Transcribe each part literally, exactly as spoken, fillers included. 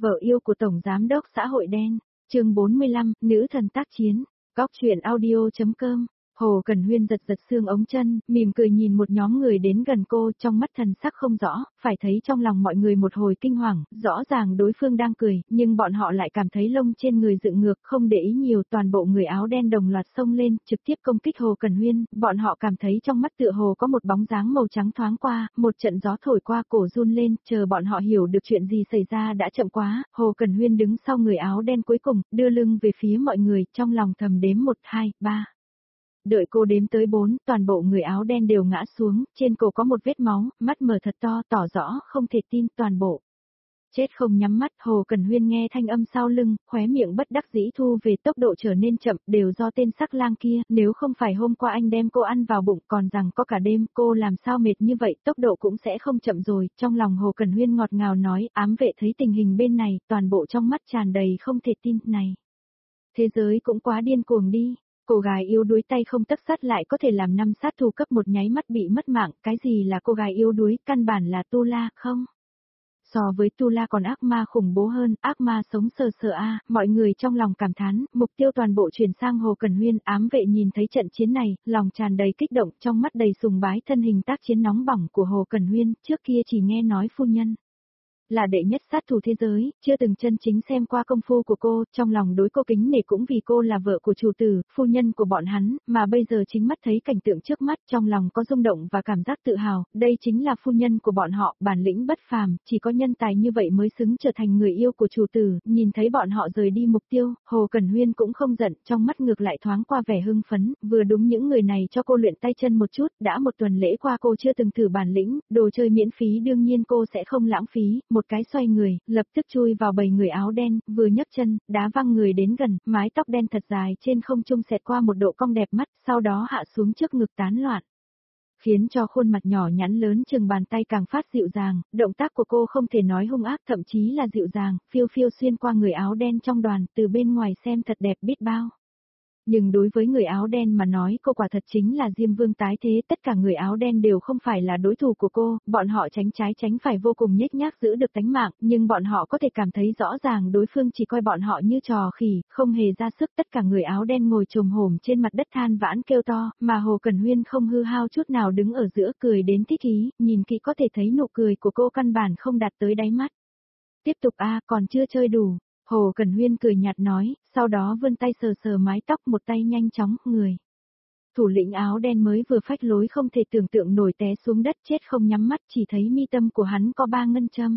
Vợ yêu của Tổng Giám đốc xã hội đen, chương bốn mươi lăm, nữ thần tác chiến, góc truyện audio.com. Hồ Cần Huyên giật giật xương ống chân, mỉm cười nhìn một nhóm người đến gần cô, trong mắt thần sắc không rõ, phải thấy trong lòng mọi người một hồi kinh hoàng, rõ ràng đối phương đang cười, nhưng bọn họ lại cảm thấy lông trên người dựng ngược, không để ý nhiều, toàn bộ người áo đen đồng loạt xông lên, trực tiếp công kích Hồ Cần Huyên, bọn họ cảm thấy trong mắt tựa hồ có một bóng dáng màu trắng thoáng qua, một trận gió thổi qua cổ run lên, chờ bọn họ hiểu được chuyện gì xảy ra đã chậm quá, Hồ Cần Huyên đứng sau người áo đen cuối cùng, đưa lưng về phía mọi người, trong lòng thầm đếm một, hai, ba. Đợi cô đếm tới bốn, toàn bộ người áo đen đều ngã xuống, trên cổ có một vết máu, mắt mở thật to, tỏ rõ, không thể tin, toàn bộ. Chết không nhắm mắt, Hồ Cần Huyên nghe thanh âm sau lưng, khóe miệng bất đắc dĩ thu về, tốc độ trở nên chậm, đều do tên sắc lang kia, nếu không phải hôm qua anh đem cô ăn vào bụng, còn rằng có cả đêm, cô làm sao mệt như vậy, tốc độ cũng sẽ không chậm rồi, trong lòng Hồ Cần Huyên ngọt ngào nói, ám vệ thấy tình hình bên này, toàn bộ trong mắt tràn đầy không thể tin, này. Thế giới cũng quá điên cuồng đi. Cô gái yếu đuối tay không tấc sắt lại có thể làm năm sát thủ cấp một nháy mắt bị mất mạng, cái gì là cô gái yếu đuối, căn bản là Tu La, không? So với Tu La còn ác ma khủng bố hơn, ác ma sống sờ sờ a, mọi người trong lòng cảm thán, mục tiêu toàn bộ chuyển sang Hồ Cần Huyên, ám vệ nhìn thấy trận chiến này, lòng tràn đầy kích động, trong mắt đầy sùng bái thân hình tác chiến nóng bỏng của Hồ Cần Huyên, trước kia chỉ nghe nói phu nhân là đệ nhất sát thủ thế giới, chưa từng chân chính xem qua công phu của cô, trong lòng đối cô kính nể cũng vì cô là vợ của chủ tử, phu nhân của bọn hắn, mà bây giờ chính mắt thấy cảnh tượng trước mắt, trong lòng có rung động và cảm giác tự hào, đây chính là phu nhân của bọn họ, bản lĩnh bất phàm, chỉ có nhân tài như vậy mới xứng trở thành người yêu của chủ tử, nhìn thấy bọn họ rời đi mục tiêu, Hồ Cần Huyên cũng không giận, trong mắt ngược lại thoáng qua vẻ hưng phấn, vừa đúng những người này cho cô luyện tay chân một chút, đã một tuần lễ qua cô chưa từng thử bản lĩnh, đồ chơi miễn phí đương nhiên cô sẽ không lãng phí, một cái xoay người, lập tức chui vào bầy người áo đen, vừa nhấc chân, đá văng người đến gần, mái tóc đen thật dài trên không trung xẹt qua một độ cong đẹp mắt, sau đó hạ xuống trước ngực tán loạn. Khiến cho khuôn mặt nhỏ nhắn lớn chừng bàn tay càng phát dịu dàng, động tác của cô không thể nói hung ác thậm chí là dịu dàng, phiêu phiêu xuyên qua người áo đen trong đoàn, từ bên ngoài xem thật đẹp biết bao. Nhưng đối với người áo đen mà nói cô quả thật chính là Diêm Vương tái thế, tất cả người áo đen đều không phải là đối thủ của cô, bọn họ tránh trái tránh phải vô cùng nhếch nhác giữ được tánh mạng, nhưng bọn họ có thể cảm thấy rõ ràng đối phương chỉ coi bọn họ như trò khỉ, không hề ra sức, tất cả người áo đen ngồi chồm hổm trên mặt đất than vãn kêu to, mà Hồ Cần Huyên không hư hao chút nào đứng ở giữa cười đến thích ý, nhìn kỹ có thể thấy nụ cười của cô căn bản không đạt tới đáy mắt. Tiếp tục a, còn chưa chơi đủ. Hồ Cần Huyên cười nhạt nói, sau đó vươn tay sờ sờ mái tóc một tay nhanh chóng, người. Thủ lĩnh áo đen mới vừa phách lối không thể tưởng tượng nổi té xuống đất chết không nhắm mắt chỉ thấy mi tâm của hắn có ba ngân châm.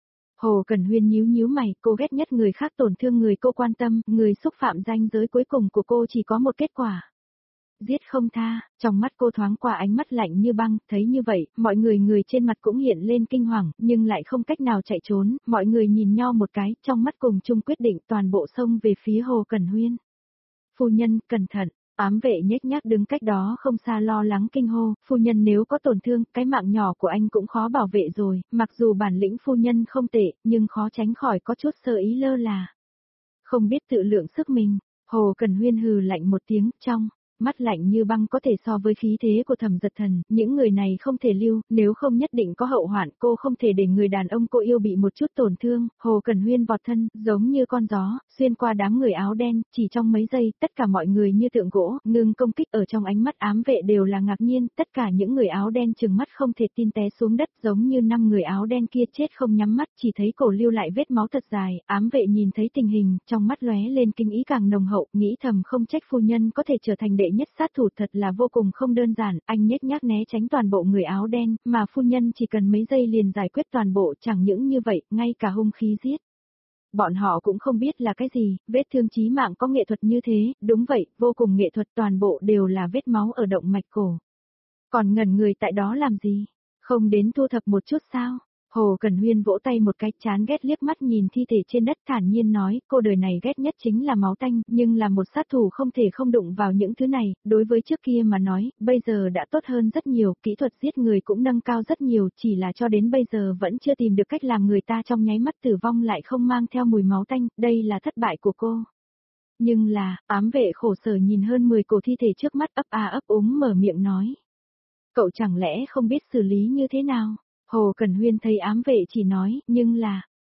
Hồ Cần Huyên nhíu nhíu mày, cô ghét nhất người khác tổn thương người cô quan tâm, người xúc phạm ranh giới cuối cùng của cô chỉ có một kết quả. Giết không tha, trong mắt cô thoáng qua ánh mắt lạnh như băng, thấy như vậy, mọi người người trên mặt cũng hiện lên kinh hoàng, nhưng lại không cách nào chạy trốn, mọi người nhìn nhau một cái, trong mắt cùng chung quyết định toàn bộ xông về phía Hồ Cần Huyên. Phu nhân, cẩn thận, ám vệ nhếch nhác đứng cách đó không xa lo lắng kinh hô, phu nhân nếu có tổn thương, cái mạng nhỏ của anh cũng khó bảo vệ rồi, mặc dù bản lĩnh phu nhân không tệ, nhưng khó tránh khỏi có chút sơ ý lơ là. Không biết tự lượng sức mình, Hồ Cần Huyên hừ lạnh một tiếng, trong mắt lạnh như băng có thể so với khí thế của Thẩm Giật Thần, những người này không thể lưu, nếu không nhất định có hậu hoạn, cô không thể để người đàn ông cô yêu bị một chút tổn thương, Hồ Cần Huyên vọt thân, giống như con gió, xuyên qua đám người áo đen, chỉ trong mấy giây, tất cả mọi người như tượng gỗ, ngừng công kích ở trong ánh mắt ám vệ đều là ngạc nhiên, tất cả những người áo đen trừng mắt không thể tin té xuống đất, giống như năm người áo đen kia chết không nhắm mắt, chỉ thấy cổ lưu lại vết máu thật dài, ám vệ nhìn thấy tình hình, trong mắt lóe lên kinh ý càng nồng hậu, nghĩ thầm không trách phu nhân có thể trở thành đệ nhất sát thủ thật là vô cùng không đơn giản, anh nhếch nhác né tránh toàn bộ người áo đen, mà phu nhân chỉ cần mấy giây liền giải quyết toàn bộ, chẳng những như vậy, ngay cả hung khí giết. Bọn họ cũng không biết là cái gì, vết thương chí mạng có nghệ thuật như thế, đúng vậy, vô cùng nghệ thuật toàn bộ đều là vết máu ở động mạch cổ. Còn ngẩn người tại đó làm gì? Không đến thu thập một chút sao? Hồ Cần Huyên vỗ tay một cái chán ghét liếc mắt nhìn thi thể trên đất thản nhiên nói, cô đời này ghét nhất chính là máu tanh, nhưng là một sát thủ không thể không đụng vào những thứ này, đối với trước kia mà nói, bây giờ đã tốt hơn rất nhiều, kỹ thuật giết người cũng nâng cao rất nhiều, chỉ là cho đến bây giờ vẫn chưa tìm được cách làm người ta trong nháy mắt tử vong lại không mang theo mùi máu tanh, đây là thất bại của cô. Nhưng là, ám vệ khổ sở nhìn hơn mười cổ thi thể trước mắt ấp a ấp úng mở miệng nói. Cậu chẳng lẽ không biết xử lý như thế nào? Hồ Cần Huyên thấy ám vệ chỉ nói, nhưng là,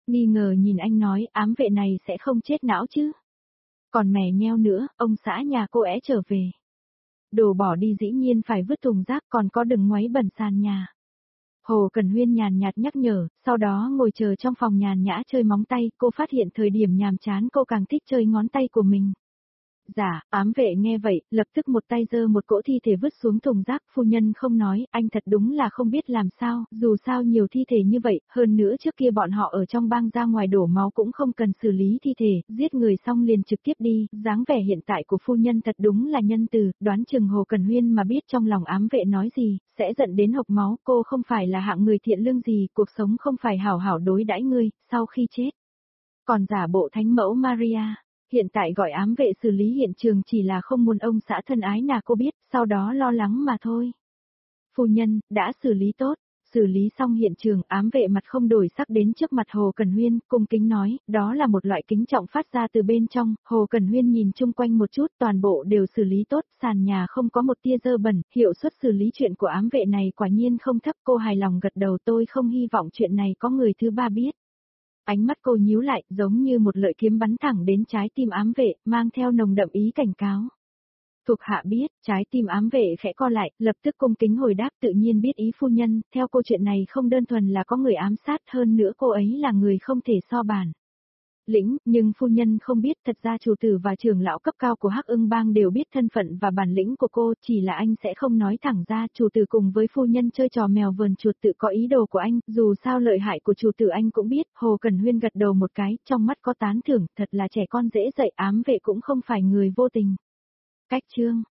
nghi ngờ nhìn anh nói ám vệ này sẽ không chết não chứ. Còn mè nheo nữa, ông xã nhà cô é trở về. Đồ bỏ đi dĩ nhiên phải vứt thùng rác, còn có đừng ngoáy bẩn sàn nhà. Hồ Cẩn Huyên nhàn nhạt nhắc nhở, sau đó ngồi chờ trong phòng nhàn nhã chơi móng tay, cô phát hiện thời điểm nhàm chán cô càng thích chơi ngón tay của mình. Dạ, ám vệ nghe vậy, lập tức một tay giơ một cỗ thi thể vứt xuống thùng rác, phu nhân không nói, anh thật đúng là không biết làm sao, dù sao nhiều thi thể như vậy, hơn nữa trước kia bọn họ ở trong bang ra ngoài đổ máu cũng không cần xử lý thi thể, giết người xong liền trực tiếp đi, dáng vẻ hiện tại của phu nhân thật đúng là nhân từ, đoán chừng Hồ Cẩn Huyên mà biết trong lòng ám vệ nói gì, sẽ giận đến hộc máu, cô không phải là hạng người thiện lương gì, cuộc sống không phải hảo hảo đối đãi ngươi, sau khi chết. Còn giả bộ thánh mẫu Maria. Hiện tại gọi ám vệ xử lý hiện trường chỉ là không muốn ông xã thân ái nào cô biết, sau đó lo lắng mà thôi. Phu nhân, đã xử lý tốt, xử lý xong hiện trường, ám vệ mặt không đổi sắc đến trước mặt Hồ Cẩn Huyên, cung kính nói, đó là một loại kính trọng phát ra từ bên trong, Hồ Cẩn Huyên nhìn chung quanh một chút, toàn bộ đều xử lý tốt, sàn nhà không có một tia dơ bẩn, hiệu suất xử lý chuyện của ám vệ này quả nhiên không thấp, cô hài lòng gật đầu, tôi không hy vọng chuyện này có người thứ ba biết. Ánh mắt cô nhíu lại, giống như một lợi kiếm bắn thẳng đến trái tim ám vệ, mang theo nồng đậm ý cảnh cáo. Thuộc hạ biết, trái tim ám vệ khẽ co lại, lập tức cung kính hồi đáp tự nhiên biết ý phu nhân, theo cô chuyện này không đơn thuần là có người ám sát hơn nữa cô ấy là người không thể so bàn. Lĩnh, nhưng phu nhân không biết thật ra chủ tử và trưởng lão cấp cao của Hắc Ưng Bang đều biết thân phận và bản lĩnh của cô, chỉ là anh sẽ không nói thẳng ra, chủ tử cùng với phu nhân chơi trò mèo vờn chuột tự có ý đồ của anh, dù sao lợi hại của chủ tử anh cũng biết, Hồ Cẩn Huyên gật đầu một cái, trong mắt có tán thưởng, thật là trẻ con dễ dạy, ám vệ cũng không phải người vô tình. Cách chương